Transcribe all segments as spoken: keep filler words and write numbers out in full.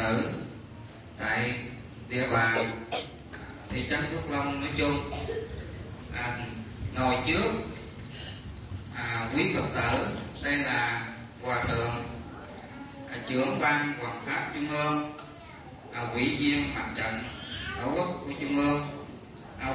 tử tại địa bàn thị trấn Phước Long nói chung. À, ngồi trước à, quý Phật tử đây là Hòa thượng à, trưởng ban Hoàng pháp Trung ương, à, ủy viên mặt trận Tổ quốc của Trung ương, à,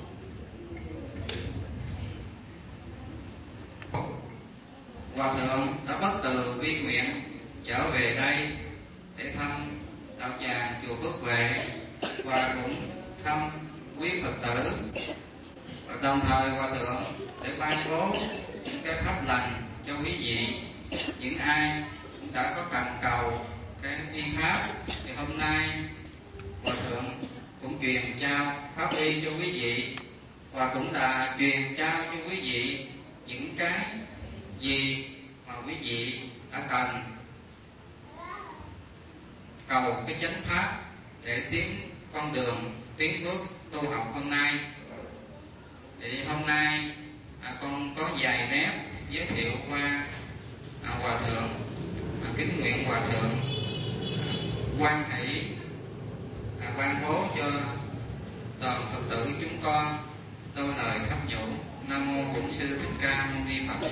Hòa thượng đã bất từ vi nguyện trở về đây để thăm đạo tràng chùa Phước Huệ và cũng thăm quý Phật tử, và đồng thời Hòa thượng để ban bố những cái pháp lành cho quý vị. Những ai cũng đã có cần cầu cái y pháp thì hôm nay Hòa thượng cũng truyền trao pháp y cho quý vị, và cũng đã truyền trao cho quý vị những cái gì mà quý vị đã cần cầu cái chánh pháp để tiến con đường tiến bước tu học hôm nay. Thì hôm nay à, con có vài nét giới thiệu qua à, Hòa thượng, à, kính nguyện Hòa thượng quan hỷ à, ban bố cho toàn Phật tử chúng con đôi lời khắp nhủ. Nam mô Bổn Sư Thích Ca Mâu Ni Phật.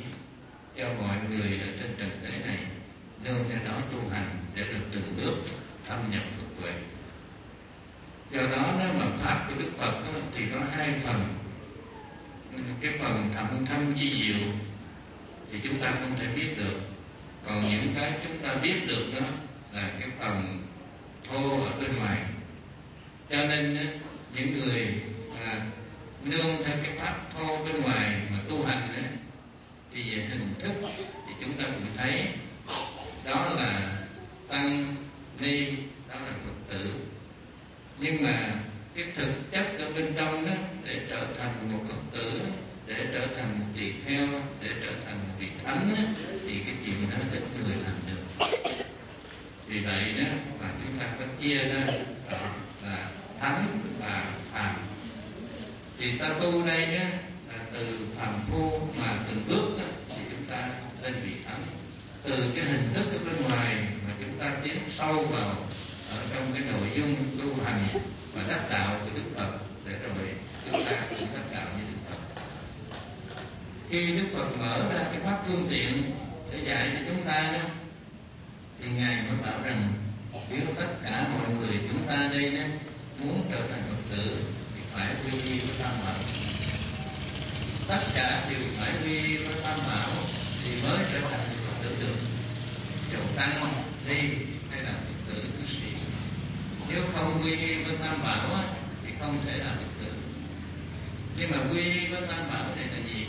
cho mọi người ở trên trần thế này nương theo đó tu hành để được từng bước thâm nhập Phật huệ. Do đó nếu mà pháp của Đức Phật đó, thì có hai phần. Cái phần thâm thâm vi diệu thì chúng ta không thể biết được, còn những cái chúng ta biết được đó là cái phần thô ở bên ngoài. Cho nên những người à, nương theo cái pháp thô bên ngoài mà tu hành ấy, thì về hình thức thì chúng ta cũng thấy đó là tăng ni, đó là Phật tử. Nhưng mà cái thực chất ở bên trong đó, để trở thành một Phật tử, để trở thành một tỳ kheo, để trở thành một vị thánh đó, thì cái chuyện đó ít người làm được. Vì vậy đó mà chúng ta có chia ra đó là thánh và phàm. Thì ta tu đây đó, là từ phàm phu mà từng bước đó, thì chúng ta lên vị thánh. Từ cái hình thức ở bên ngoài mà chúng ta tiến sâu vào ở trong cái nội dung tu hành và đắc đạo của Đức Phật, để rồi chúng ta cũng đắc đạo như Đức Phật. Khi Đức Phật mở ra cái pháp phương tiện để dạy cho chúng ta đó, thì Ngài mới bảo rằng nếu tất cả mọi người chúng ta đây đó, muốn trở thành Phật tử thì phải quy y với Tam Bảo. Tất cả đều phải quy y với Tam Bảo thì mới trở thành Phật tử được. Dầu tăng ni hay là Phật tử cư sĩ, nếu không quy y với Tam Bảo á, thì không thể là Phật tử. Nhưng mà quy y với Tam Bảo này là gì?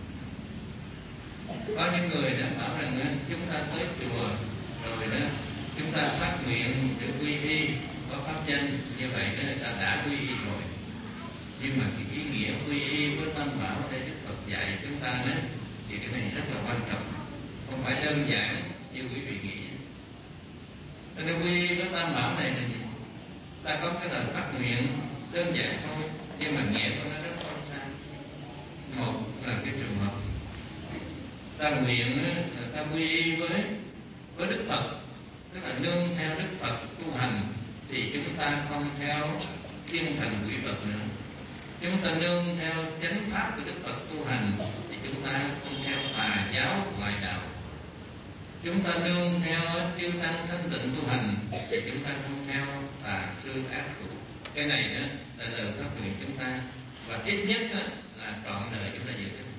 Có những người đã bảo rằng á, chúng ta tới chùa rồi đó, chúng ta phát nguyện để quy y có pháp danh, như vậy đó người ta đã quy y rồi. Nhưng mà cái ý nghĩa quy y với Tam Bảo để Đức Phật dạy chúng ta đó, thì cái này rất là quan trọng, không phải đơn giản như quý vị nghĩ. Cho nên quy y với Tam Bảo này là gì? Ta có cái lời phát nguyện đơn giản thôi, nhưng mà nghĩa của nó rất sâu xa. Một là cái trường hợp ta nguyện là ta quy y với với Đức Phật, tức là nương theo Đức Phật tu hành, thì chúng ta không theo thiên thần quỷ vật nữa. Chúng ta nương theo chánh pháp của Đức Phật tu hành, thì chúng ta không theo tà giáo ngoại đạo. Chúng ta nương theo chư tăng thanh tịnh tu hành, thì chúng ta không theo tà sư ác thủ. Cái này đó là lời phát nguyện chúng ta, và ít nhất đó là trọn đời chúng ta giữ cái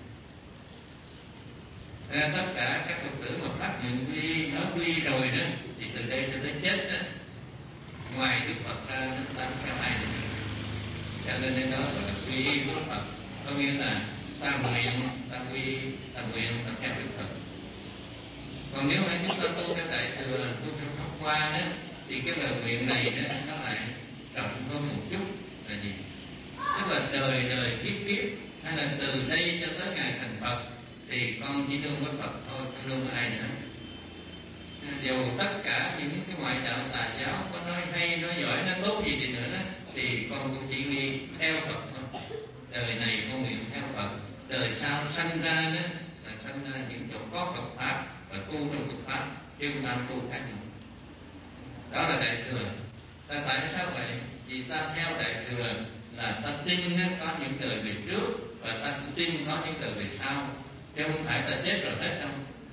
này. Tất cả các Phật tử mà phát nguyện quy nói quy rồi đó, thì từ đây cho tới chết đó, ngoài Đức Phật ra chúng ta không theo ai nữa. Cho nên đây đó gọi là quy y với Phật, có nghĩa là ta nguyện, ta quy, ta nguyện, ta theo Đức Phật. Còn nếu ai chúng ta tu theo Đại Thừa, tu theo Pháp Hoa đó, thì cái lời nguyện này đó nó lại rộng hơn một chút là gì? Tức là đời đời kiếp kiếp, hay là từ đây cho tới ngày thành Phật, thì con chỉ nương với Phật thôi, không nương ai nữa. Dù tất cả những cái ngoại đạo tà giáo có nói hay, nói giỏi, nói tốt gì thì nữa đó, thì con cũng chỉ nghi theo Phật thôi. Đời này con nguyện theo Phật, đời sau sanh ra đó là sanh ra những chỗ có Phật pháp và tu trong Phật pháp, chứ không ta tu khác nữa. Đó là Đại Thừa. Ta tại sao vậy? Vì ta theo Đại Thừa là ta tin có những đời về trước, và ta cũng tin có những đời về sau, chứ không phải ta chết rồi hết đâu.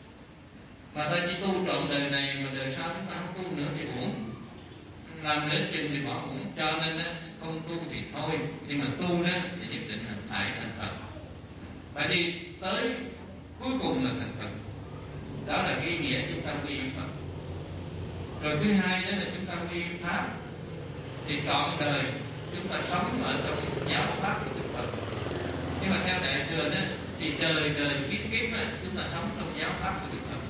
Mà ta chỉ tu trọn đời này, mà đời sau chúng ta không tu nữa thì uổng, làm đến chừng thì bỏ uổng. Cho nên không tu thì thôi, nhưng mà tu đó thì nhất định là phải thành Phật, phải đi tới cuối cùng là thành Phật. Đó là cái ý nghĩa chúng ta quy y Phật. Rồi thứ hai đó là chúng ta quy y Pháp, thì trọn đời chúng ta sống ở trong giáo pháp của Đức Phật. Nhưng mà theo Đại Thừa đó thì đời đời kiếp kiếp đó, chúng ta sống trong giáo pháp của Đức Phật.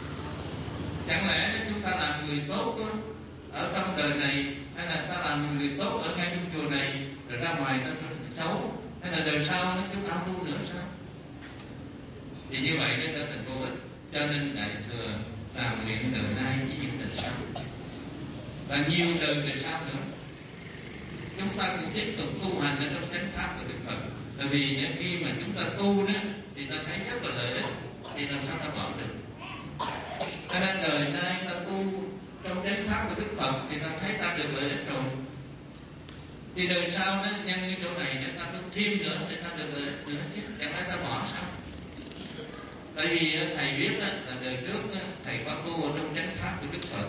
Chẳng lẽ nếu chúng ta làm người tốt đó, ở trong đời này, hay là ta làm người tốt ở ngay trong chùa này, rồi ra ngoài ta trở thành xấu, hay là đời sau nó chúng ta không tu nữa sao? Thì như vậy nó trở thành vô ích. Cho nên Đại Thừa làm nguyện đời nay chỉ những đời sau, và nhiều đời về sau nữa chúng ta cũng tiếp tục tu hành ở trong chánh pháp của Đức Phật. Bởi vì khi mà chúng ta tu đó thì ta thấy rất là lợi ích, thì làm sao ta bỏ được. Cho nên đời nay ta tu trong chánh pháp của Đức Phật thì ta thấy ta được lợi ích rồi, thì đời sau đó nhân cái chỗ này để ta tu thêm nữa để ta được lợi ích nữa chứ, chẳng lẽ ta bỏ sao? Tại vì thầy biết là đời trước thầy có tu ở trong chánh pháp của Đức Phật,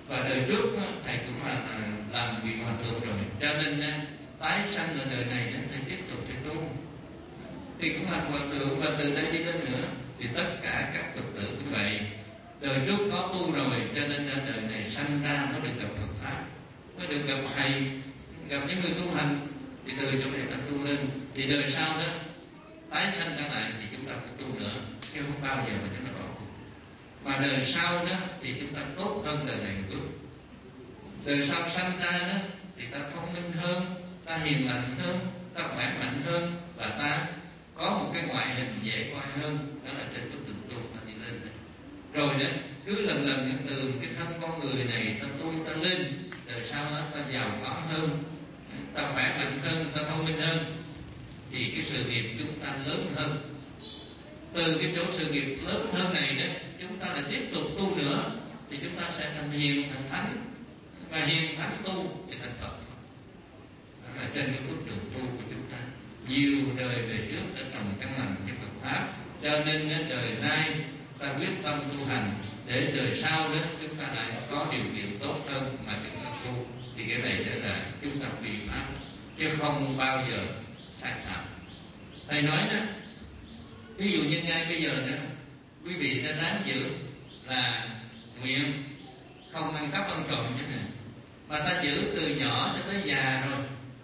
và đời trước đó, thầy cũng là, là làm vị hòa thượng rồi, cho nên đó, tái sanh ở đời này đó, thầy tiếp tục thầy tu thì cũng làm hòa thượng, và từ đây đi lên nữa thì tất cả các Phật tử cũng vậy. Đời trước có tu rồi cho nên đời này sanh ra nó được gặp Phật pháp, nó được gặp thầy, gặp những người tu hành, thì từ chỗ này ta tu lên, thì đời sau đó tái sanh trở lại thì chúng ta cũng tu nữa, chứ không bao giờ mà chúng ta bỏ. Mà đời sau đó thì chúng ta tốt hơn đời này một chút. Đời sau sanh ra đó thì ta thông minh hơn, ta hiền lành hơn, ta khỏe mạnh hơn, và ta có một cái ngoại hình dễ coi hơn. Đó là trên bước đường tu ta đi lên này. Rồi đó cứ lần lần từ cái thân con người này ta tu ta lên, đời sau đó ta giàu có hơn, ta khỏe mạnh hơn, ta thông minh hơn, thì cái sự nghiệp chúng ta lớn hơn. Từ cái chỗ sự nghiệp lớn hơn này đó, chúng ta lại tiếp tục tu nữa thì chúng ta sẽ thành hiền, thành thánh, và hiền thánh tu thì thành Phật. Đó là trên cái bước đường tu của chúng ta. Nhiều đời về trước đã trồng căn lành cái Phật pháp, cho nên đời nay ta quyết tâm tu hành để đời sau đó chúng ta lại có điều kiện tốt hơn mà chúng ta tu. Thì cái này sẽ là chúng ta bị pháp, chứ không bao giờ sai phạm. Thầy nói đó, ví dụ như ngay bây giờ đó, quý vị đã ráng giữ là nguyện không ăn cắp ăn trộm như này, mà ta giữ từ nhỏ cho tới già rồi,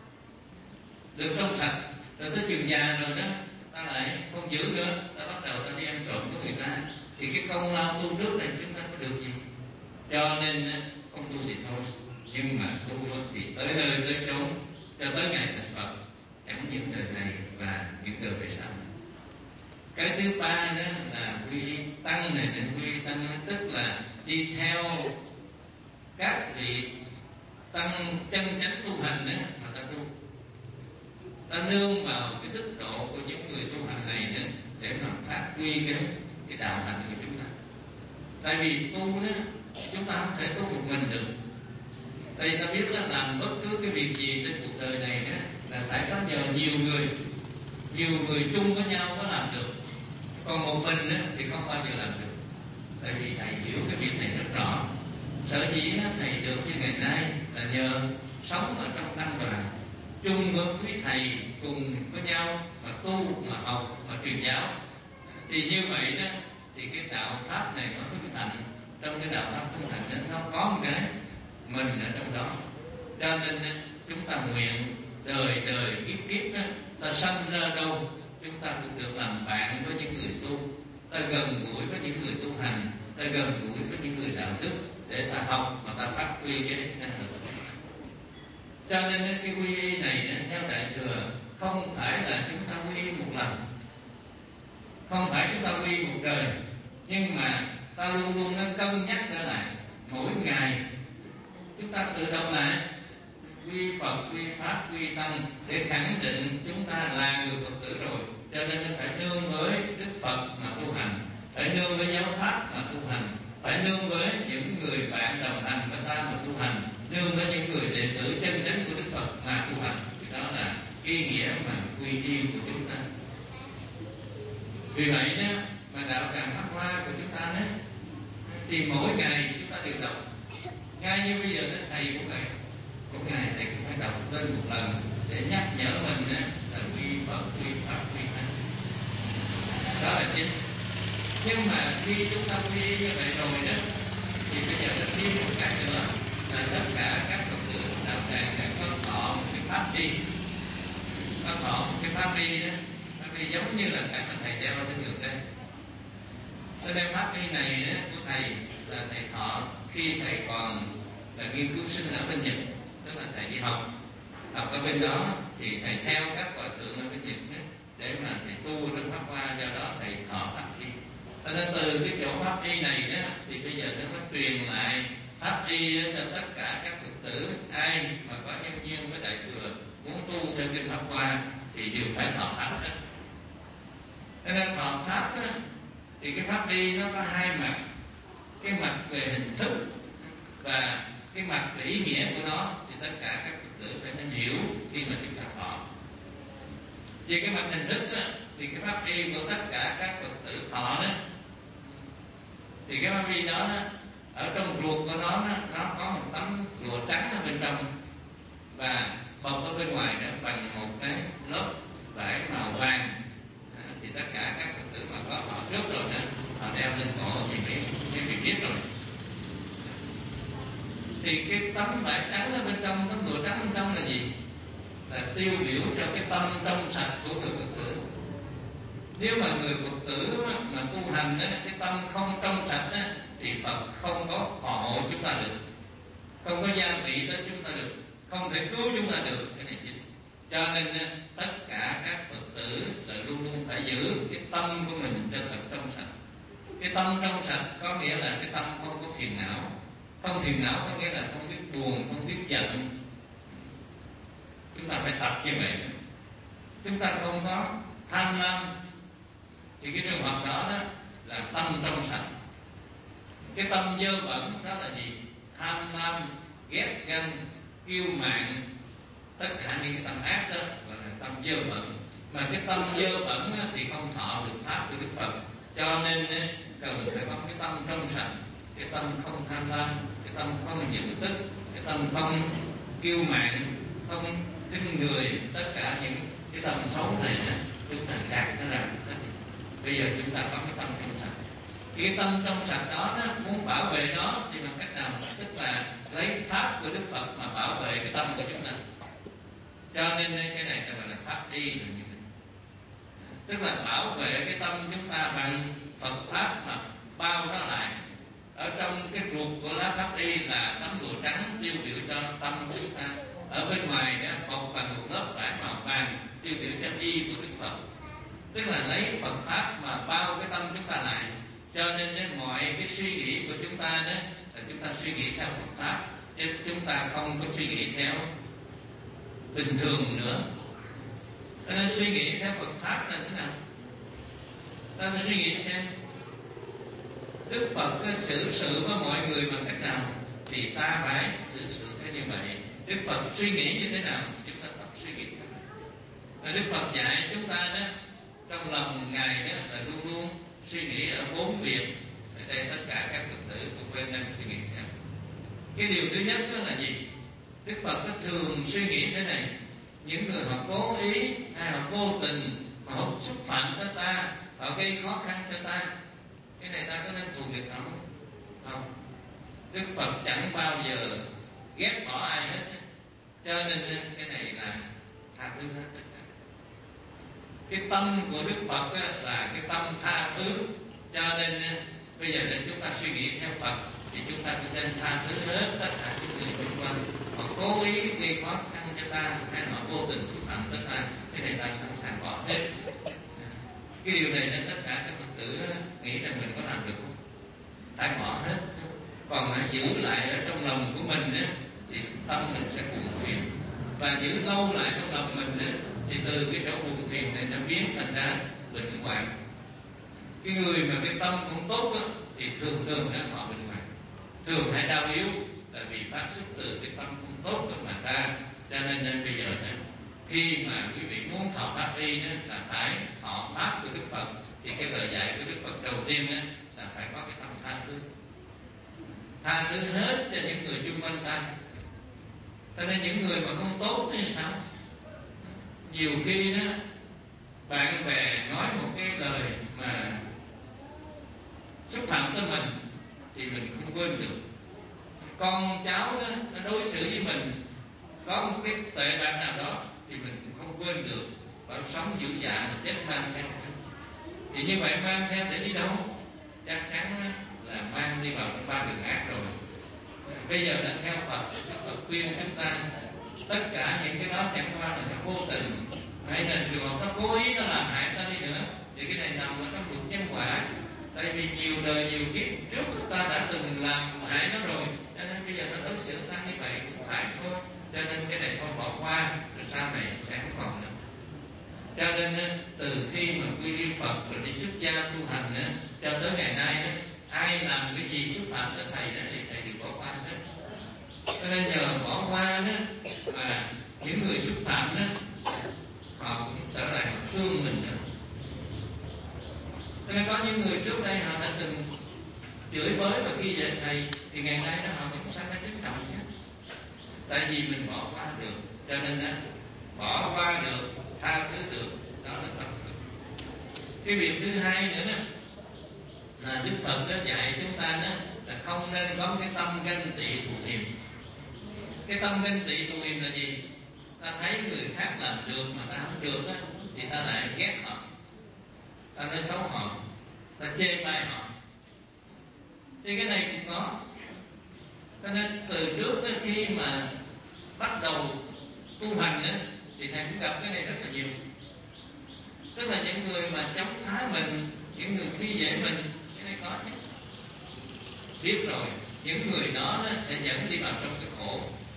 được trong sạch, rồi tới chừng già rồi đó, ta lại không giữ nữa, ta bắt đầu ta đi ăn trộm của người ta, thì cái công lao tu trước này chúng ta có được gì? Cho nên không tu thì thôi, nhưng mà tu thì tới nơi tới chốn, cho tới ngày thành Phật, chẳng những đời này và những đời về sau. Cái thứ ba đó là quy tăng này, quy tăng tức là đi theo các vị tăng chân chánh tu hành đó mà ta tu, ta nương vào cái đức độ của những người tu hành này nữa để mà phát huy cái cái đạo hạnh của chúng ta. Tại vì tu đó chúng ta không thể tu một mình được. Đây ta biết là làm bất cứ cái việc gì trên cuộc đời này đó là phải có nhờ nhiều người, nhiều người chung với nhau mới làm được. Còn một mình đó, thì không bao giờ làm được. Tại vì thầy hiểu cái việc này rất rõ. Sở dĩ thầy được như ngày nay là nhờ sống ở trong tăng đoàn, chung với quý thầy cùng với nhau mà tu, mà học, mà truyền giáo. Thì như vậy đó, thì cái đạo pháp này nó hưng thành. Trong cái đạo pháp hưng thành đó, nó có một cái mình ở trong đó. Cho nên chúng ta nguyện đời đời kiếp kiếp đó, ta sanh ra đâu chúng ta cũng được làm bạn với những người tu, ta gần gũi với những người tu hành, ta gần gũi với những người đạo đức để ta học mà ta phát huy cái năng lực. Cho nên cái quy y này theo Đại Thừa không phải là chúng ta quy y một lần, không phải chúng ta quy y một đời, nhưng mà ta luôn luôn nó cân nhắc trở lại mỗi ngày. Chúng ta tự đọc lại quy Phật, quy Pháp, quy Tăng để khẳng định chúng ta là người Phật tử rồi. Cho nên phải nương với Đức Phật mà tu hành, phải nương với giáo pháp mà tu hành, phải nương với những người bạn đồng hành với ta mà tu hành, nương với những người đệ tử chân chánh của Đức Phật mà tu hành. Thì đó là ý nghĩa mà quy y của chúng ta. Vì vậy đó mà đạo tràng Pháp Hoa của chúng ta đó, thì mỗi ngày chúng ta đều đọc. Ngay như bây giờ đó, thầy cũng vậy, mỗi ngày thầy cũng phải đọc lên một lần để nhắc nhở mình đó, là quy Phật, quy Pháp, quy Tăng. Đó là chính. Nhưng mà khi chúng ta quy như vậy rồi đó, thì bây giờ nó thêm một cái nữa là tất cả các Phật tử đạo tràng đã có thọ một cái pháp đi, có thọ một cái pháp đi đó, pháp đi giống như là cái mà thầy đeo trên ngực đây. Ở đây pháp đi này đó, của thầy là thầy thọ khi thầy còn là nghiên cứu sinh ở bên Nhật, tức là thầy đi học, học ở bên đó thì thầy theo các hòa thượng ở bên Nhật đó, để mà thầy tu trong Pháp Hoa, do đó thầy thọ pháp y. Cho nên từ cái chỗ pháp y này đó thì bây giờ nó mới truyền lại pháp y cho tất cả các Phật tử ai mà có nhân duyên với Đại Thừa muốn tu theo kinh Pháp Hoa thì đều phải thọ pháp hết. Cho nên thọ pháp đó, thì cái pháp y nó có hai mặt, cái mặt về hình thức và cái mặt về ý nghĩa của nó thì tất cả các Phật tử phải nên hiểu khi mà chúng ta thọ. Về cái mặt hình thức đó, thì cái pháp y của tất cả các Phật tử thọ đó, thì cái pháp y đó, đó ở trong ruột của nó nó, nó có một tấm lụa trắng ở bên trong và bọc ở bên ngoài đó bằng một cái lớp vải màu vàng. À, thì tất cả các Phật tử mà có họ trước rồi đó, họ đeo lên cổ thì mới mới bị biết rồi. Thì cái tấm vải trắng ở bên trong, tấm lụa trắng bên trong là gì? Là tiêu biểu cho cái tâm trong sạch của người Phật tử. Nếu mà người Phật tử mà tu hành đó, cái tâm không trong sạch đó, thì Phật không có hộ chúng ta được, không có gia vị tới chúng ta được, không thể cứu chúng ta được. Cái này chính. Cho nên tất cả các Phật tử là luôn luôn phải giữ cái tâm của mình cho thật trong sạch. Cái tâm trong sạch có nghĩa là cái tâm không có phiền não. Không phiền não có nghĩa là không biết buồn, không biết giận. Chúng ta phải tập như vậy. Chúng ta không có tham lam, thì cái trường hợp đó, đó là tâm trong sạch. Cái tâm dơ bẩn đó là gì? Tham lam, ghét ganh, kiêu mạn, tất cả những cái tâm ác đó gọi là tâm dơ bẩn. Mà cái tâm dơ bẩn thì không thọ được pháp của Đức Phật. Cho nên cần phải có cái tâm trong sạch, cái tâm không tham lam, cái tâm không giận tức, cái tâm không kiêu mạn, không khinh người. Tất cả những cái tâm xấu này chúng ta gạt nó ra. Bây giờ chúng ta có cái tâm trong sạch. Cái tâm trong sạch đó, đó muốn bảo vệ nó thì bằng cách nào? Tức là lấy pháp của Đức Phật mà bảo vệ cái tâm của chúng ta. Cho nên cái này gọi là pháp đi rồi như thế. Tức là bảo vệ cái tâm chúng ta bằng Phật pháp mà bao nó lại. Ở trong cái ruột của lá pháp y là tấm lụa trắng tiêu biểu cho tâm chúng ta. Ở bên ngoài đó, bọc bằng một lớp vải màu vàng tiêu biểu cho y của Đức Phật. Tức là lấy Phật pháp mà bao cái tâm chúng ta lại. Cho nên đến mọi cái suy nghĩ của chúng ta đó là chúng ta suy nghĩ theo Phật pháp, chứ chúng ta không có suy nghĩ theo bình thường nữa. Cho nên suy nghĩ theo Phật pháp là thế nào? Ta suy nghĩ xem Đức Phật xử sự với mọi người bằng cách nào thì ta phải xử sự theo như vậy. Đức Phật suy nghĩ như thế nào chúng ta tập suy nghĩ theo. Và Đức Phật dạy chúng ta đó, trong lòng Ngài đó là luôn luôn suy nghĩ ở bốn việc. Ở đây tất cả các Phật tử cũng quen đang suy nghĩ theo. Cái điều thứ nhất đó là gì? Đức Phật có thường suy nghĩ thế này: những người họ cố ý hay họ vô tình mà họ xúc phạm tới ta, họ gây khó khăn cho ta, cái này ta có nên thù việc không? Không. Đức Phật chẳng bao giờ ghét bỏ ai hết. Cho nên cái này là tha thứ hết. Cái tâm của Đức Phật là cái tâm tha thứ. Cho nên bây giờ để chúng ta suy nghĩ theo Phật thì chúng ta cũng nên tha thứ hết tất cả những người xung quanh. Họ cố ý gây khó khăn cho ta hay họ vô tình xúc phạm tới ta, cái này ta sẵn sàng bỏ hết. Cái điều này nên tất cả các Phật tử nghĩ rằng mình có làm được không? Phải bỏ hết. Còn hãy giữ lại ở trong lòng của mình á, thì tâm mình sẽ buồn phiền. Và giữ lâu lại trong lòng mình á, thì từ cái chỗ buồn phiền này nó biến thành ra bệnh hoạn. Cái người mà cái tâm không tốt á, thì thường thường là họ bệnh hoạn, thường hay đau yếu, là vì phát xuất từ cái tâm không tốt của mà ta. Cho nên, nên bây giờ đó, khi mà quý vị muốn thọ pháp y đó, là phải thọ pháp của Đức Phật. Thì cái lời dạy của Đức Phật đầu tiên đó, là phải có cái tâm tha thứ, tha thứ hết cho những người chung quanh ta. Cho nên những người mà không tốt thì sao? Nhiều khi đó bạn bè nói một cái lời mà xúc phạm tới mình thì mình không quên được. Con cháu đó, nó đối xử với mình có một cái tệ bạc nào đó thì mình cũng không quên được. Bảo sống dữ dạ là chết mang theo. Thì như vậy mang theo để đi đâu? Chắc chắn là mang đi vào ba đường ác rồi. Bây giờ đã theo Phật, Phật khuyên chúng ta tất cả những cái đó chẳng qua là nó vô tình, hay là trường hợp nó cố ý nó làm hại ta đi nữa, thì cái này nằm ở trong luật nhân quả. Tại vì nhiều đời nhiều kiếp trước ta đã từng làm hại nó rồi, cho nên bây giờ nó đối xử ta như vậy cũng phải thôi. Cho nên cái này thôi bỏ qua, rồi sau này sẽ không còn nữa. Cho nên từ khi mà quy y Phật rồi đi xuất gia tu hành nữa, cho tới ngày nay ai làm cái gì xúc phạm tới thầy đó thì thầy đều bỏ qua hết. Cho nên nhờ bỏ qua đó mà những người xúc phạm đó họ cũng trở lại họ thương mình nữa. Cho nên có những người trước đây họ đã từng chửi bới và khi dạy thầy thì ngày nay nó họ cũng sao cái đức trọng nhé. Tại vì mình bỏ qua được, cho nên á bỏ qua được, tha thứ được, đó là tâm Phật. Cái việc thứ hai nữa nè là Đức Phật đã dạy chúng ta đó là không nên có cái tâm ganh tị thù hiềm. Cái tâm ganh tị thù hiềm là gì? Ta thấy người khác làm được mà ta không được á thì ta lại ghét họ, ta nói xấu họ, ta chê bai họ. Thì cái này cũng có. Cho nên từ trước tới khi mà bắt đầu tu hành á thì thầy cũng gặp cái này rất là nhiều. Tức là những người mà chống phá mình, những người khi dễ mình, cái này có chứ. Biết rồi, những người đó sẽ dẫn đi vào trong cái khổ.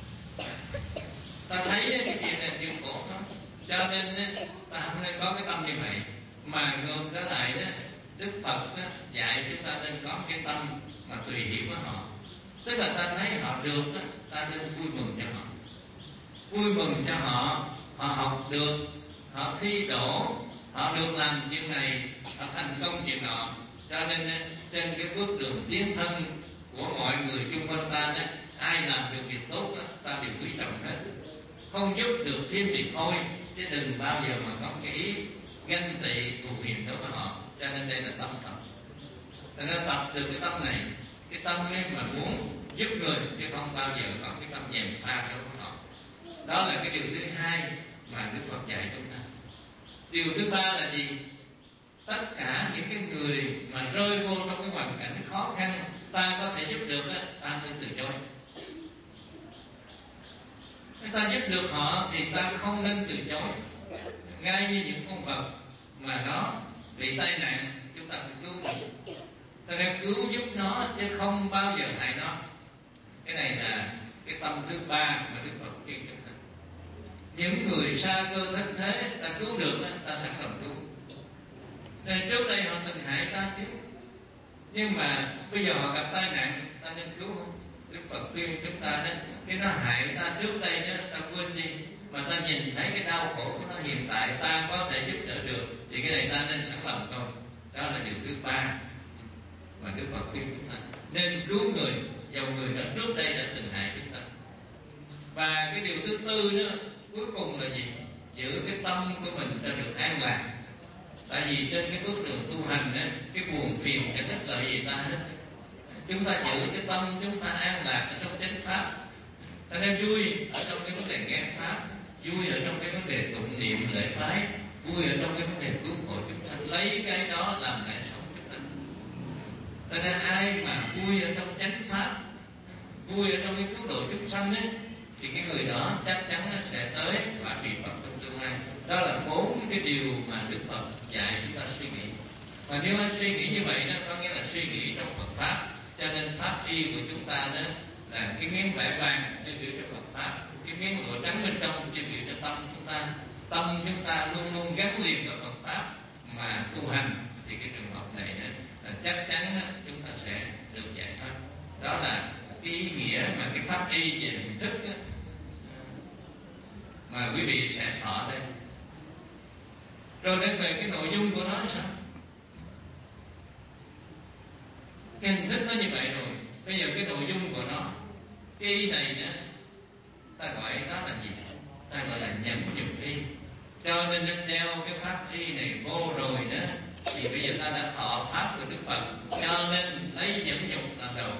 Ta thấy cái chuyện này chịu khổ thôi, cho nên ta không nên có cái tâm như vậy. Mà ngược trở lại đó, Đức Phật dạy chúng ta nên có cái tâm mà tùy hiểu với họ. Tức là ta thấy họ được, ta nên vui mừng cho họ, vui mừng cho họ. Họ học được, họ thi đỗ, họ được làm chuyện này, họ thành công chuyện nọ. Cho nên trên cái bước đường tiến thân của mọi người chung quanh ta đó, ai làm được việc tốt đó, ta đều quý trọng hết. Không giúp được thêm việc thôi, chứ đừng bao giờ mà có cái ý ganh tị thù hiềm đối với họ. Cho nên đây là tâm Phật. Cho nên tập được cái tâm này, cái tâm ấy mà muốn giúp người, chứ không bao giờ có cái tâm gièm pha đối với họ. Đó là cái điều thứ hai mà Đức Phật dạy chúng ta. Điều thứ ba là gì? Tất cả những cái người mà rơi vô trong cái hoàn cảnh khó khăn, ta có thể giúp được, ta nên từ chối. Nếu ta giúp được họ thì ta không nên từ chối. Ngay như những con vật mà nó bị tai nạn, chúng ta phải cứu. Ta nên cứu giúp nó chứ không bao giờ hại nó. Cái này là cái tâm thứ ba mà Đức Phật khuyên chúng ta. Những người xa cơ thất thế, ta cứu được, ta sẵn lòng cứu. Nên trước đây họ từng hại ta chứ, nhưng mà bây giờ họ gặp tai nạn, ta nên cứu không? Đức Phật khuyên chúng ta đó, cái nó hại ta trước đây đó, ta quên đi, mà ta nhìn thấy cái đau khổ của nó hiện tại, ta có thể giúp đỡ được, thì cái này ta nên sẵn lòng thôi. Đó là điều thứ ba mà Đức Phật khuyên chúng ta, nên cứu người, dầu người đó trước đây đã từng hại chúng ta. Và cái điều thứ tư đó, cuối cùng là gì? Giữ cái tâm của mình cho được an lạc. Tại vì trên cái bước đường tu hành đó, cái buồn phiền chẳng thích lợi gì ta hết. Chúng ta giữ cái tâm chúng ta an lạc ở trong chánh pháp. Cho nên vui ở trong cái vấn đề nghe pháp, vui ở trong cái vấn đề tụng niệm lễ bái, vui ở trong cái vấn đề cứu khổ chúng sanh, lấy cái đó làm lẽ sống chúng ta. Cho nên ai mà vui ở trong chánh pháp, vui ở trong cái cứu độ chúng sanh ấy, thì cái người đó chắc chắn nó sẽ tới và bị Phật trong tương lai. Đó là bốn cái điều mà Đức Phật dạy chúng ta suy nghĩ. Và nếu anh suy nghĩ như vậy đó, có nghĩa là suy nghĩ trong Phật pháp. Cho nên pháp y của chúng ta đó là cái miếng vải vàng tiêu biểu cho Phật pháp, cái miếng lụa trắng bên trong tiêu biểu cho tâm chúng ta. Tâm chúng ta luôn luôn gắn liền với Phật pháp mà tu hành, thì cái trường hợp này đó, là chắc chắn đó, chúng ta sẽ được giải thoát. Đó là cái ý nghĩa mà cái pháp y về hình thức đó, mà quý vị sẽ thọ đây. Rồi đến về cái nội dung của nó sao? Cái hình thức nó như vậy rồi, bây giờ cái nội dung của nó, cái y này nữa, ta gọi nó là gì? Ta gọi là nhẫn nhục y. Cho nên nên đeo cái pháp y này vô rồi đó, thì bây giờ ta đã thọ pháp của Đức Phật, cho nên lấy nhẫn nhục làm đầu.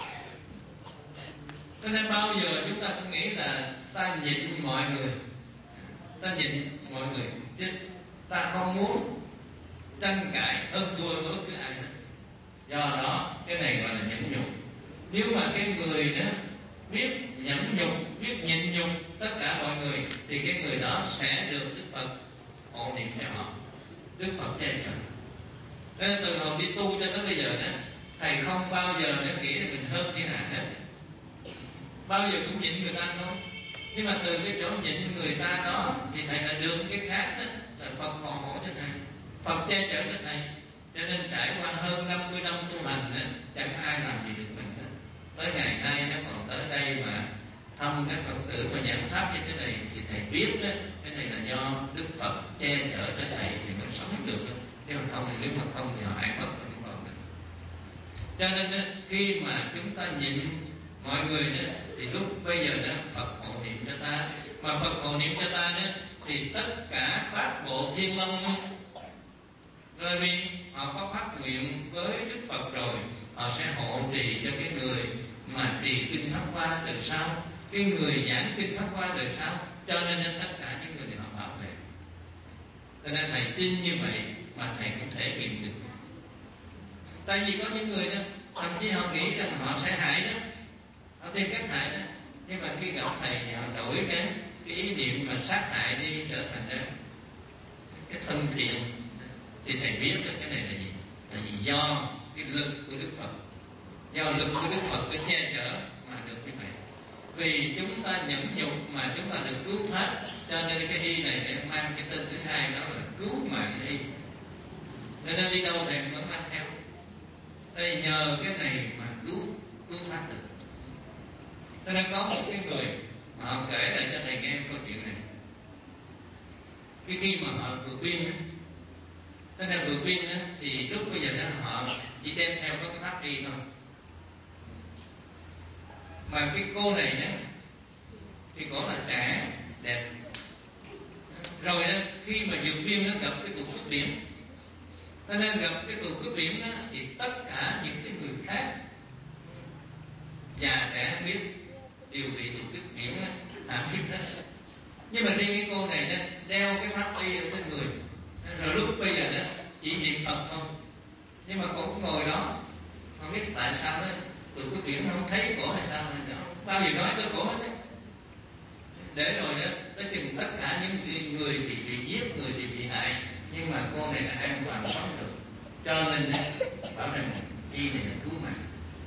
Cho nên bao giờ chúng ta cũng nghĩ là ta nhịn mọi người, ta nhịn mọi người, chứ ta không muốn tranh cãi hơn thua với bất cứ ai hết. Do đó cái này gọi là nhẫn nhục. Nếu mà cái người đó biết nhẫn nhục, biết nhịn nhục tất cả mọi người, thì cái người đó sẽ được Đức Phật hộ niệm cho họ, Đức Phật che chở. Nên từ hồi đi tu cho tới bây giờ đó, thầy không bao giờ để nghĩ là mình hơn thiên hạ hết, bao giờ cũng nhịn người ta thôi. Nhưng mà từ cái chỗ nhịn người ta đó thì thầy lại được cái khác đó, là Phật hộ hộ cho thầy, Phật che chở cho thầy. Cho nên trải qua hơn năm mươi năm tu hành đó, chẳng ai làm gì được mình hết. Tới ngày nay nó còn tới đây mà thăm các Phật tử mà giảng pháp như thế này, thì thầy biết đó, cái này là do Đức Phật che chở cho thầy thì mới sống được. Nếu mà không, nếu mà không thì họ ai mất không được. Cho nên đó, khi mà chúng ta nhịn mọi người đó, thì lúc bây giờ đó Phật hộ niệm cho ta, mà Phật hộ niệm cho ta đó thì tất cả bát bộ thiên long rồi vì họ có phát nguyện với Đức Phật rồi, họ sẽ hộ trì cho cái người mà trì kinh Pháp Hoa đời sau, cái người giảng kinh Pháp Hoa đời sau. Cho nên tất cả những người này họ bảo vệ. Cho nên thầy tin như vậy mà thầy cũng thể hiện được. Tại vì có những người đó thậm chí họ nghĩ rằng họ sẽ hại đó, họ tìm cách hại đó, nhưng mà khi gặp thầy thì họ đổi cái cái ý niệm mà sát hại đi trở thành đó cái thân thiện. Thì thầy biết là cái này là gì? Là vì do cái lực của Đức Phật, do lực của Đức Phật có che chở mà được như vậy. Vì chúng ta nhẫn nhục mà chúng ta được cứu thoát, cho nên cái y này để mang cái tên thứ hai đó là cứu mạng y. Nên nó đi đâu thầy vẫn mang theo. Đây nhờ cái này mà cứu cứu thoát được. Cho nên có một cái người mà họ kể lại cho thầy nghe câu chuyện này. Cái khi mà họ vừa biên Thế nên vừa biên á, thì lúc bây giờ đó họ chỉ đem theo các pháp đi thôi. Mà cái cô này đó thì cổ là trẻ, đẹp. Rồi đó, khi mà vượt biên nó gặp cái tù cướp biển. Thế nên gặp cái tù cướp biển đó thì tất cả những cái người khác già trẻ biết đều bị tù cướp biển thảm hiếp hết. Nhưng mà riêng cái cô này đó đeo cái pháp y ở trên người. Rồi lúc bây giờ đó chỉ niệm Phật thôi, nhưng mà cổ cũng ngồi đó không biết tại sao đó tụi cái biển không thấy cổ hay sao nữa, bao giờ nói tới cổ hết đấy. Để rồi đó nói chừng tất cả những người thì bị giết, người thì bị hại, nhưng mà cô này là an toàn sống được. Cho nên bảo rằng y này là cứu mạng.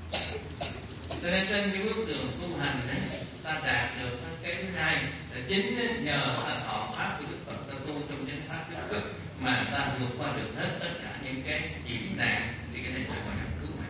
Cho nên trên cái bước đường tu hành đấy, ta đạt được cái thứ hai là chính nhờ ta thọ pháp của Đức Phật, ta tu trong chánh pháp Đức Phật mà ta vượt qua được hết tất cả những cái hiểm nạn, thì cái này là gọi là cứu mạng.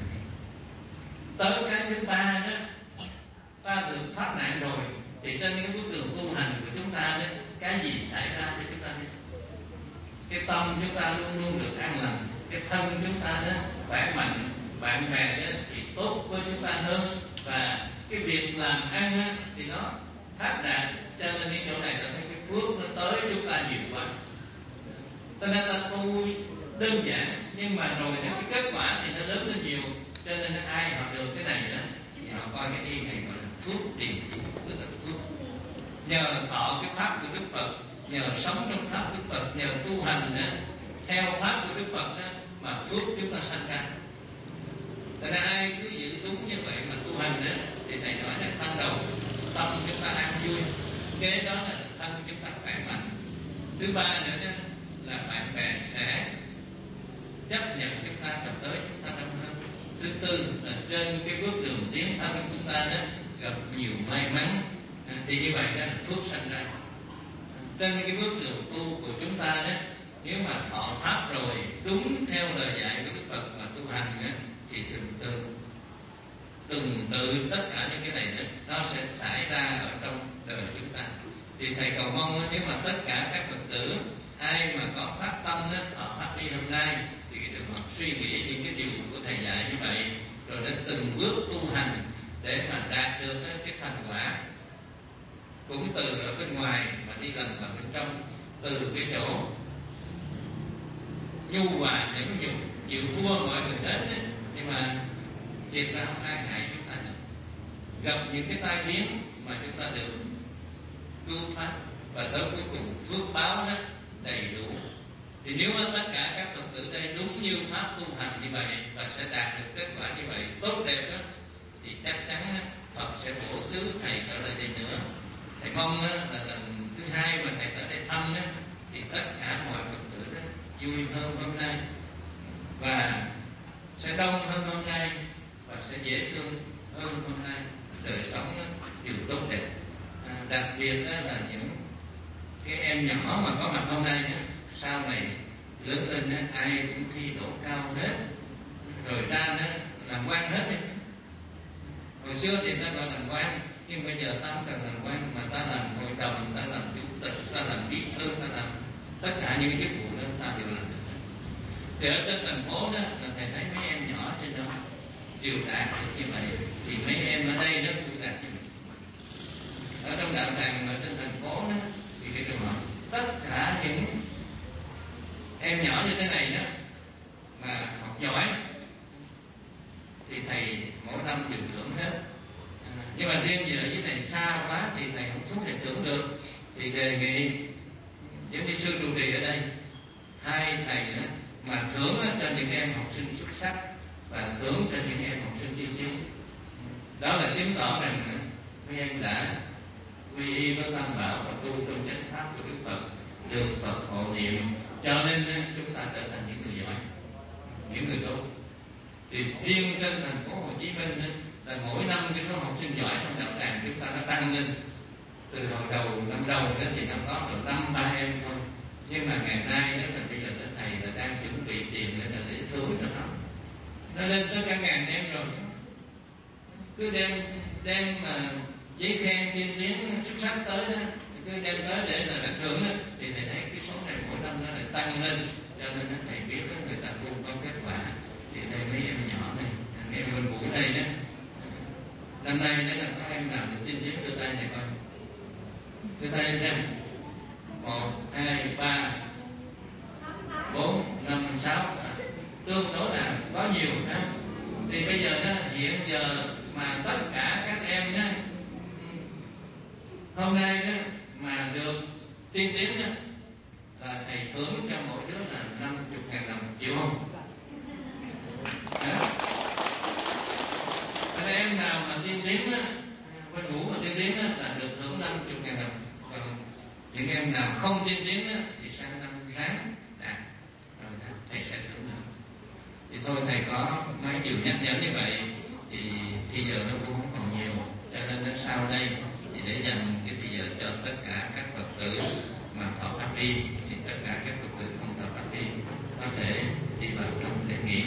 Tới cái thứ ba đó, ta được thoát nạn rồi, thì trên cái bước đường tu hành của chúng ta đó, cái gì xảy ra cho chúng ta đi? Cái tâm chúng ta luôn luôn được an lành, cái thân chúng ta đó khỏe mạnh, bạn bè đó thì tốt với chúng ta hơn, và cái việc làm ăn á, thì nó phát đạt. Cho nên cái chỗ này ta thấy cái phước nó tới chúng ta nhiều quá. Cho nên ta tu đơn giản, nhưng mà rồi cái kết quả thì nó lớn lên nhiều. Cho nên ai họ được cái này đó thì họ coi cái y này gọi là phước tiền, tức là phước. Nhờ thọ cái pháp của Đức Phật, nhờ sống trong pháp Đức Phật, nhờ tu hành đó, theo pháp của Đức Phật đó, mà phước chúng ta sanh ra. Cho nên ai cứ giữ đúng như vậy mà tu hành đó, thì thầy nói là ban đầu tâm chúng ta an vui, kế đó là thân chúng ta khỏe mạnh. Thứ ba nữa đó là bạn bè sẽ chấp nhận chúng ta, tập tới chúng ta đông hơn. Thứ tư là trên cái bước đường tiến thân chúng ta đó gặp nhiều may mắn, à, thì như vậy đó là phước sanh ra. Trên cái bước đường tu của chúng ta đó, nếu mà thọ pháp rồi đúng theo lời dạy của Đức Phật mà tu hành đó, thì từng từ từng tự tất cả những cái này đó, nó sẽ xảy ra ở trong đời chúng ta. Thì thầy cầu mong đó, nếu mà tất cả các Phật tử ai mà có phát tâm đó, thọ pháp đi hôm nay thì cái trường hợp suy nghĩ những cái điều của thầy dạy như vậy, rồi đến từng bước tu hành để mà đạt được cái thành quả, cũng từ ở bên ngoài mà đi lần vào bên trong, từ cái chỗ nhu hòa những nhục chịu thua mọi người đến ấy. Nhưng mà thiệt ra không ai hại chúng ta được. Gặp những cái tai biến mà chúng ta được cứu thoát, và tới cuối cùng phước báo đó đầy đủ. Thì nếu mà tất cả các Phật tử đây đúng như pháp tu hành như vậy và sẽ đạt được kết quả như vậy tốt đẹp đó, thì chắc chắn Phật sẽ bổ xứ thầy trở lại đây nữa. Thầy mong là lần thứ hai mà thầy tới đây thăm đó, thì tất cả mọi Phật tử đó vui hơn hôm nay, và sẽ đông hơn hôm nay, và sẽ dễ thương hơn hôm nay. Đời sống đó đều tốt đẹp. À, đặc biệt đó là những cái em nhỏ mà có mặt hôm nay đó, sau này lớn lên đó, ai cũng thi đỗ cao hết, rồi ra đó làm quan hết đấy. Hồi xưa thì ta gọi làm quan, nhưng bây giờ ta không cần làm quan, mà ta làm hội đồng, ta làm chủ tịch, ta làm bí thư, ta làm tất cả những cái chức vụ đó ta đều làm được. Thì ở trên thành phố đó là thầy thấy mấy em nhỏ trên đó biểu đạt như vậy thì mấy em ở đây nó biểu đạt như vậy. Ở trong đạo tràng ở trên thành phố đó thì cái trường hợp tất cả những em nhỏ như thế này đó mà học giỏi thì thầy mỗi năm đều thưởng hết. À, nhưng mà riêng về ở dưới này xa quá thì thầy không xuống thầy thưởng được, thì đề nghị giống như sư trụ trì ở đây hai thầy nữa mà thưởng cho những em học sinh xuất sắc và thưởng cho những em học sinh tiên tiến. Đó là chứng tỏ rằng mấy em đã quy y với Tam Bảo và tu trong chánh pháp của Đức Phật, được Phật hộ niệm, cho nên chúng ta trở thành những người giỏi, những người tốt. Thì riêng trên thành phố Hồ Chí Minh là mỗi năm cái số học sinh giỏi trong đạo tràng chúng ta nó tăng lên. Từ hồi đầu năm đầu đó thì năm đó được năm ba em thôi, nhưng mà ngày nay đó là bây giờ tới thầy là đang chuẩn bị tiền để để thưởng cho nó, nó lên tới cả ngàn em rồi. Cứ đem đem mà giấy khen tiên tiến xuất sắc tới đó, cứ đem tới để là đánh thưởng đó, thì thầy thấy cái số này mỗi năm nó lại tăng lên, cho nên thầy biết đó, người ta luôn có kết quả. Thì đây mấy em nhỏ này, mấy em bên Vũ đây đó, năm nay nếu là có em nào được tiên tiến đưa tay này coi, đưa tay lên xem, một hai ba bốn năm sáu, tương đối là có nhiều đó. Thì bây giờ đó, hiện giờ mà tất cả các em đó hôm nay đó mà được tiên tiến đó là thầy thưởng cho mỗi đứa là năm mươi ngàn đồng, chịu không? Anh em nào mà tiên tiến đó, bên Vũ mà tiên tiến đó là được thưởng năm mươi ngàn đồng. Còn những em nào không tiên tiến đó thì sang năm ráng đạt rồi thầy sẽ thưởng nữa. Thì thôi thầy có mấy điều nhắc nhở như vậy thì thì giờ nó cũng không còn nhiều, cho nên đến sau đây thì để dành cái thì giờ cho tất cả các Phật tử mà thọ pháp y, thì tất cả các Phật tử không thọ pháp y có thể đi vào trong để nghỉ.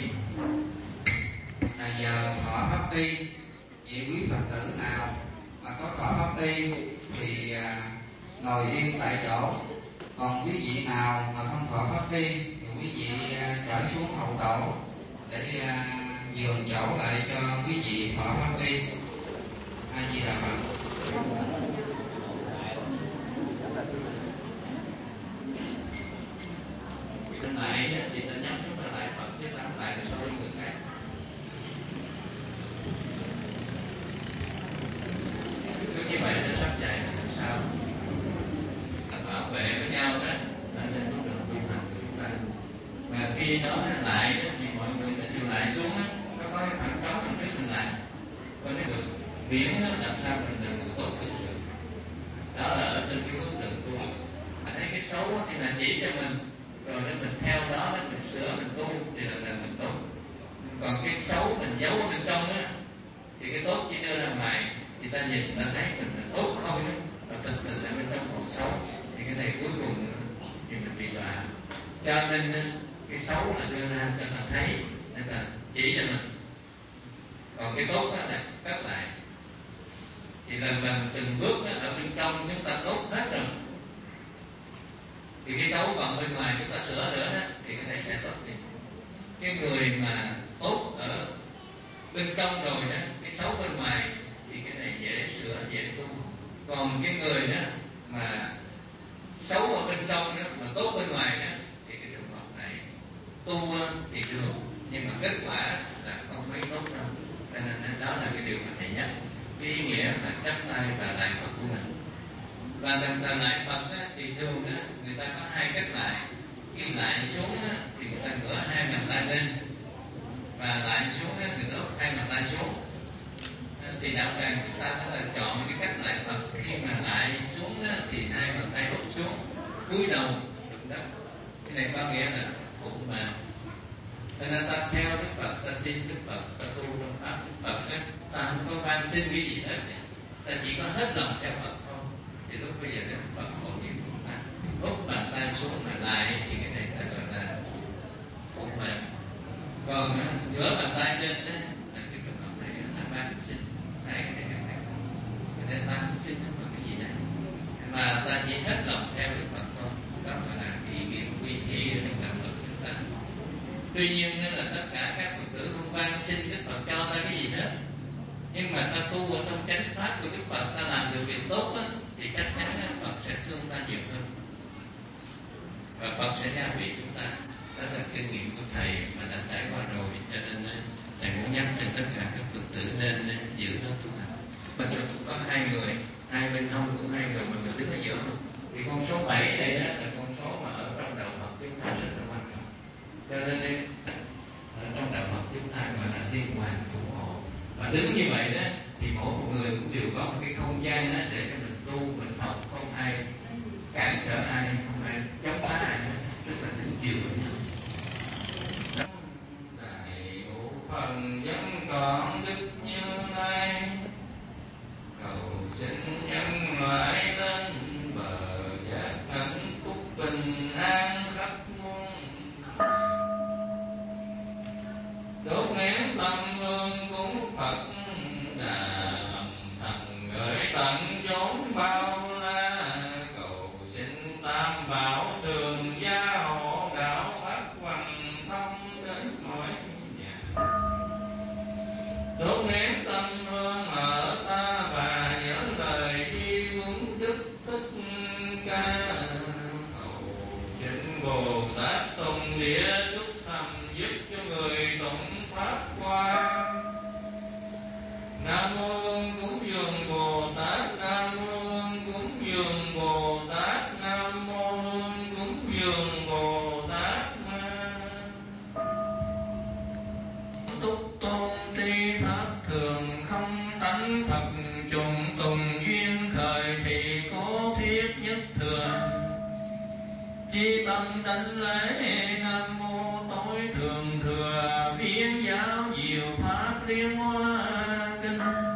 Là giờ thọ pháp y, vị quý Phật tử nào mà có thọ pháp y thì à, ngồi yên tại chỗ. Còn quý vị nào mà không thọ pháp y thì quý vị à, trở xuống hậu tổ để à, nhường chỗ lại cho quý vị thọ pháp y. A Di Đà Phật. Trên lại thì ta nhắc chúng ta lại Phật chứ ta không lại so với người khác. Cứ như vậy nó sắp dạy là làm sao là bảo vệ với nhau đó, nên nó được quy hoạch của chúng ta. Và khi đó lại thì mọi người đã điều lại xuống đó, nó có cái khoảng trống ở phía mình lại, có cái được miễn làm sao mình là người tốt thực sự. Đó là ở trên cái hướng đường tu. Mà thấy cái xấu thì là chỉ cho mình, rồi để mình theo đó để mình sửa mình tu thì là, là mình tốt. Còn cái xấu mình giấu ở bên trong á thì cái tốt chỉ đưa ra ngoài, thì ta nhìn ta thấy mình là tốt không á, và thực tình là bên trong còn xấu, thì cái này cuối cùng thì mình bị đọa. Cho nên cái xấu là đưa ra cho ta thấy, nên là chỉ cho mình. Còn cái tốt đó là cất lại. Thì lần lần từng bước đó, ở bên trong chúng ta tốt hết rồi, thì cái xấu còn bên ngoài chúng ta sửa nữa đó, thì cái này sẽ tốt đi. Cái người mà tốt ở bên trong rồi đó, cái xấu bên ngoài thì cái này dễ sửa, dễ tu. Còn cái người đó mà xấu ở bên trong đó mà tốt bên ngoài đó, thì cái trường hợp này tu thì được, nhưng mà kết quả là không mấy tốt đâu. Cho nên đó là cái điều mà thầy nhắc, cái ý nghĩa là chắp tay và lại Phật của mình. Và lần lần lại Phật á, thì thường á, người ta có hai cách lại. Cái lại xuống á, thì người ta ngửa hai bàn tay lên, và lại xuống á, người ta hai bàn tay xuống. Thì đạo tràng chúng ta đã là chọn cái cách lại Phật. Khi mà lại xuống á, thì hai bàn tay úp xuống, cúi đầu đụng đất. Cái này có nghĩa là bụng mà. Cho nên ta theo Đức Phật, ta tin Đức Phật, ta tu trong pháp Đức Phật á, ta không có van xin cái gì hết, ta chỉ có hết lòng theo Phật thôi. Thì lúc bây giờ Đức Phật hộ niệm Phật pháp, úp bàn tay xuống mà lại thì cái này ta gọi là phục mệnh. Còn giữa bàn tay lên đó là cái trường hợp này là ban xin, hai cái này là khác. Cho nên ta không xin Đức Phật cái gì đấy, mà ta chỉ hết lòng theo Đức Phật thôi. Đó là cái ý nghĩa quy y trong đạo Phật chúng ta. Tuy nhiên là tất cả các Phật tử không van xin Đức Phật cho ta cái gì Nhưng mà ta tu ở trong chánh pháp của Đức Phật, ta làm được việc tốt á, thì chắc chắn Phật sẽ thương ta nhiều hơn, và Phật sẽ gia vị chúng ta. Đó là kinh nghiệm của thầy mà đã trải qua rồi, cho nên thầy muốn nhắc cho tất cả các Phật tử nên giữ nó tu hành. Mình cũng có hai người, hai bên hông cũng hai người mà mình đứng ở giữa không? Thì con số bảy đây đó là con số mà ở trong đạo Phật chúng ta rất là quan trọng. Cho nên đây, ở trong đạo Phật chúng ta gọi là thiên hoàng thủ hộ. Và đứng như vậy đó thì mỗi một người cũng đều có một cái không gian đó để cho mình tu, mình học, không ai cản trở ai, không ai chống phá ai, tức là đứng chiều với nhau. Đại bộ phần vẫn còn đức Như Lai, cầu xin nhân loại lên bờ giác hạnh phúc bình an khắp muôn. Đốt nén tâm hương cúng Phật đà, thần gửi tận chốn bao la, cầu xin tam bảo thường gia hộ đạo pháp hoằng thông đến mọi nhà. Đốt nén tâm hương ở ta và nhớ lời di huấn Đức Thích Ca, cầu xin Bồ Tát tùng địa xuất thầm giúp cho người tụng pháp qua. Nam mô Hương cúng dường Bồ Tát, Nam mô Hương cúng dường Bồ Tát, Nam mô Hương cúng dường Bồ Tát Ma. Túc tôn tri pháp thường không tánh thật, trùng tùng duyên khởi thì cố thiết nhất thừa. Chi tâm đảnh lễ Nam mô tối thượng thừa, viễn giáo diệu pháp liên hoa kinh.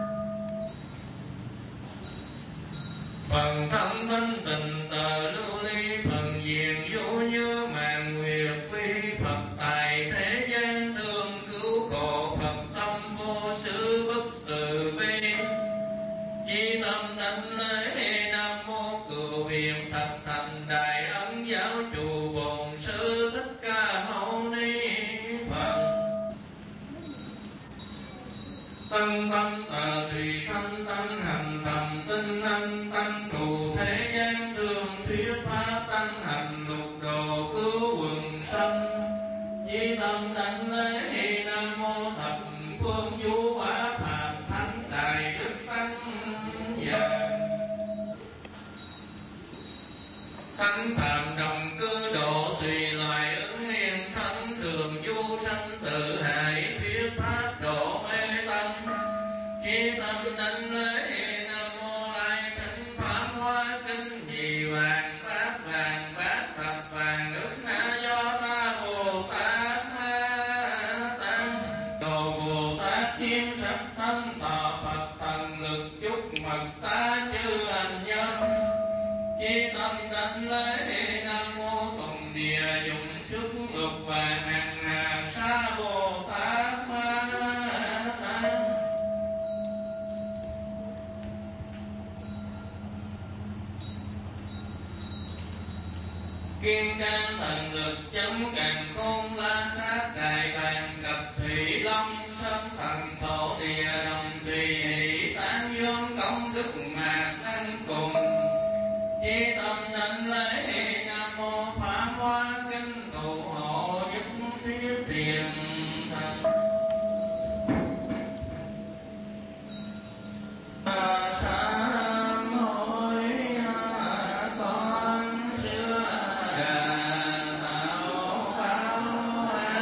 Phần thân thanh tịnh tờ lưu ly, phần diện vô như màn nguyệt vi. Phật tài thế gian thương cứu khổ, Phật tâm vô sự bất từ bi. Chi tâm đảnh lễ Nam mô cửu huyền thập thành đại ấn giáo chủ bổn sư Thích Ca Mâu Ni Phật. Tân tâm tờ thủy thanh tăng hành thầm tinh anh tăng thù thế gian thương thuyết pháp tăng hành lục đồ cứu quần sanh. Di tâm đảnh lễ Nam mô thập phương du hóa phạm thánh đại đức tăng già. Thánh phạm đồng cư độ tùy loài ứng hiền, thánh thường du sanh tự hại thuyết pháp độ mê tâm. Chi tâm đảnh lễ Nam mô Lai Thánh Pháp Hoa Kinh, vì vàng bát vàng bát thập vàng ức na do ta Bồ Tát Ma Tăng. Đồ Bồ Tát chiêm sắc thân tỏ Phật thần lực chúc mật ta chư anh nhân. Chi tâm đảnh lễ Nam mô Tùng Địa dụng sức lục vàng hằng hà sa Bồ Tát Ma Tăng. Kiên can thần lực chấn càng khôn la sát đại bàng cập thủy long, sân thần thổ địa đồng tùy hỷ tán dương công đức mạc anh cùng. Chi tâm đảnh lễ Nam mô Pháp Hoa Kinh, thủ hộ giúp thuyết tiền thần. Sám hối con xưa đà tạo báo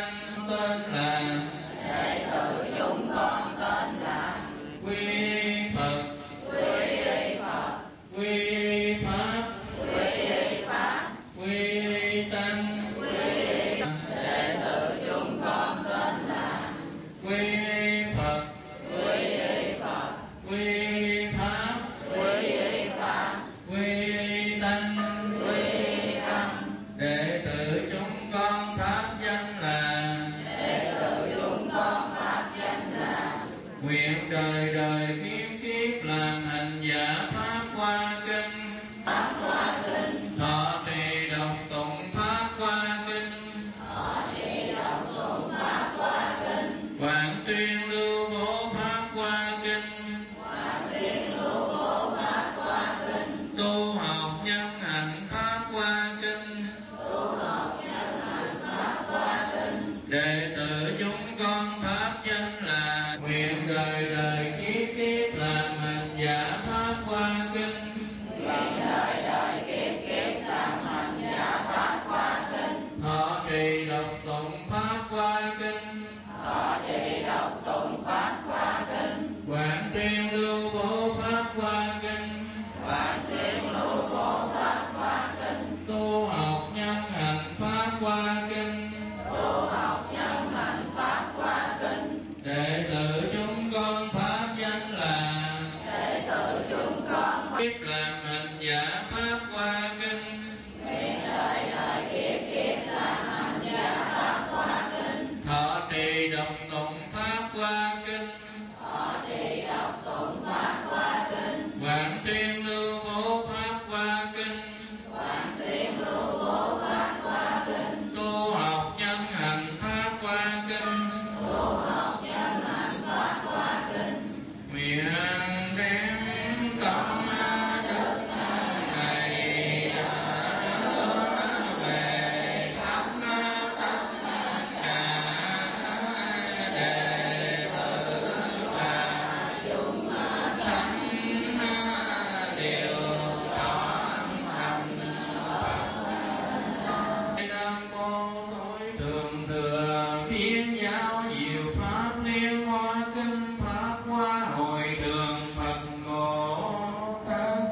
danh tên là đệ tử chúng con tên là quy Phật, quy y Phật, quy y Pháp, quy y Pháp, quy y Tăng, quy y đệ tử chúng con tên là quy y Phật, quy y Phật, quy y Pháp, quy y Pháp, quy y Tăng, quy y Tăng. đệ tử chúng con pháp danh là Đệ tử chúng con pháp danh là nguyện đời đời kiếp kiếp làm hành giả pháp hoa kinh, Pháp Hoa Kinh, thọ trì đọc tụng pháp hoa kinh, thọ trì đọc tụng Pháp Hoa Kinh, quán tuyên lưu bố pháp hoa kinh, quán tuyên lưu bố Pháp Hoa Kinh, tu học nhân hạnh pháp hoa kinh, tu học nhân hành Pháp Hoa Kinh. đệ tử chúng con pháp danh là nguyện đời đời kiếp kiếp làm hành giả pháp hoa kinh, Nguyện đời đời kiếp kiếp làm hành giả Pháp Hoa Kinh, thọ trì đọc tụng pháp hoa kinh, thọ trì đọc tụng Pháp Hoa Kinh, quán tuyên lưu bố pháp hoa kinh, quán tuyên lưu bố Pháp Hoa Kinh, tu học nhân hành pháp hoa kinh, tu học nhân hành Pháp Hoa Kinh. đệ tử chúng con pháp danh là Đệ tử chúng con kiếp làm hành giả pháp hoa kinh, nguyện đời đời kiếp kiếp làm hành giả Pháp Hoa Kinh, thọ trì đọc tụng pháp hoa kinh, thọ trì đọc tụng Pháp Hoa Kinh, quán tuyên lưu bố pháp hoa kinh, quán tuyên lưu bố Pháp Hoa Kinh, tu học nhân hành pháp hoa kinh, tu học nhân hành Pháp Hoa Kinh. nguyện đem công đức này về khắp tất cả đệ tử và chúng sanh đều trọn thành Phật. Nam mô tối thượng thừa phiên giáo diệu pháp liên hoa kinh pháp hoa hội trường Phật ngộ thân.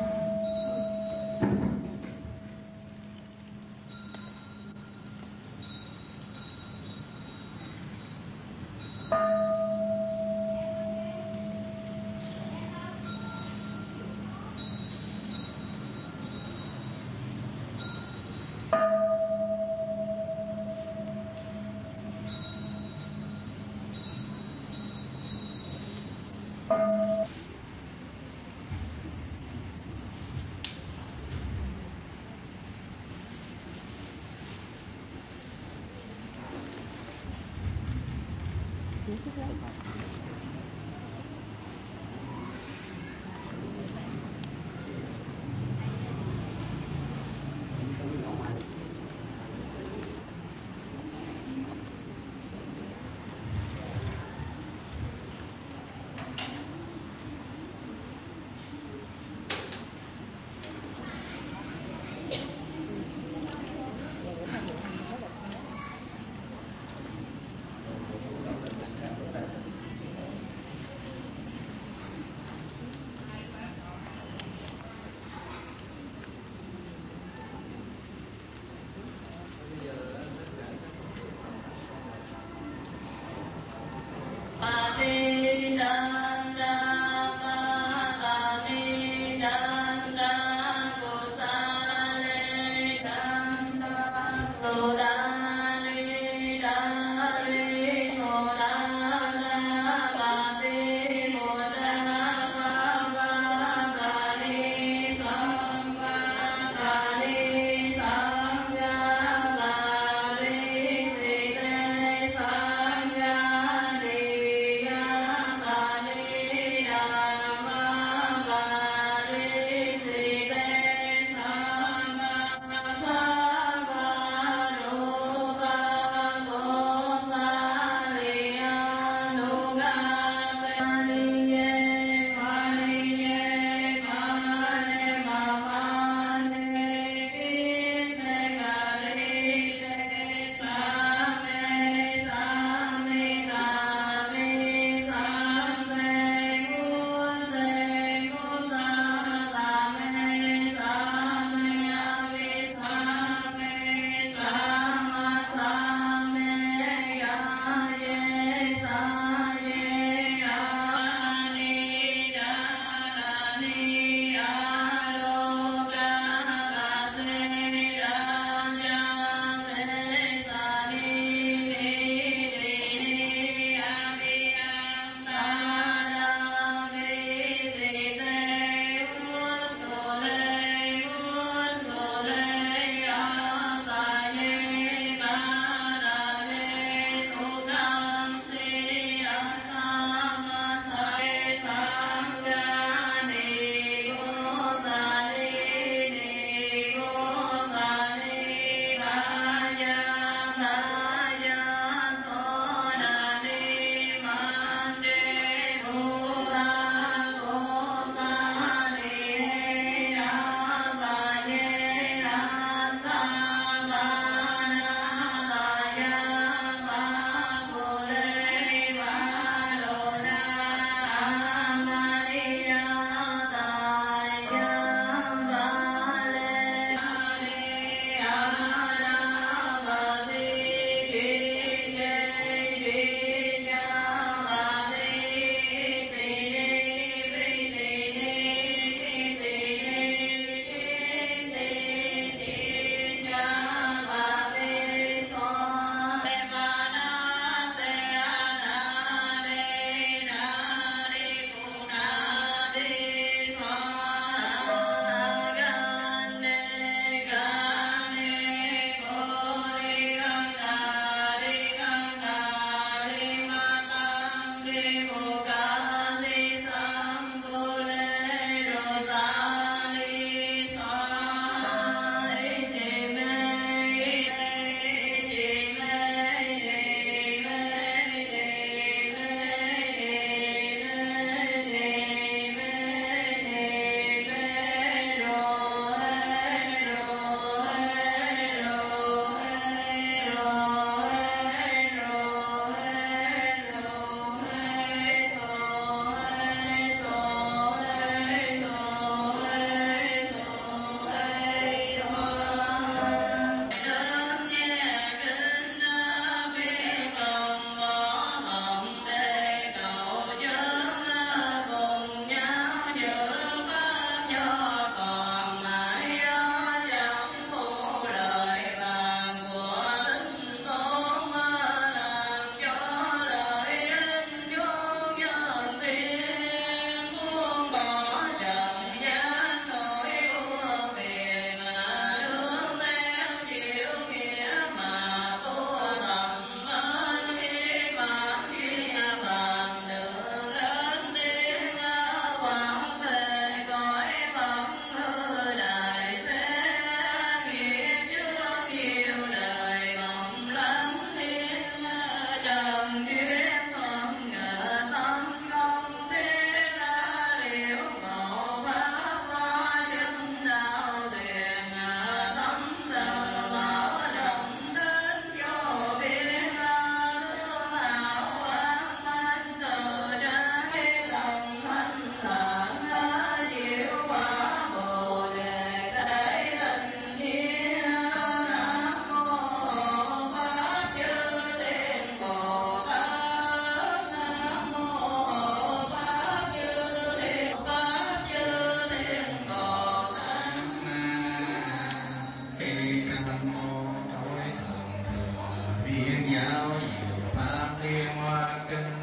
nhau nhiều pháp liên hoa kinh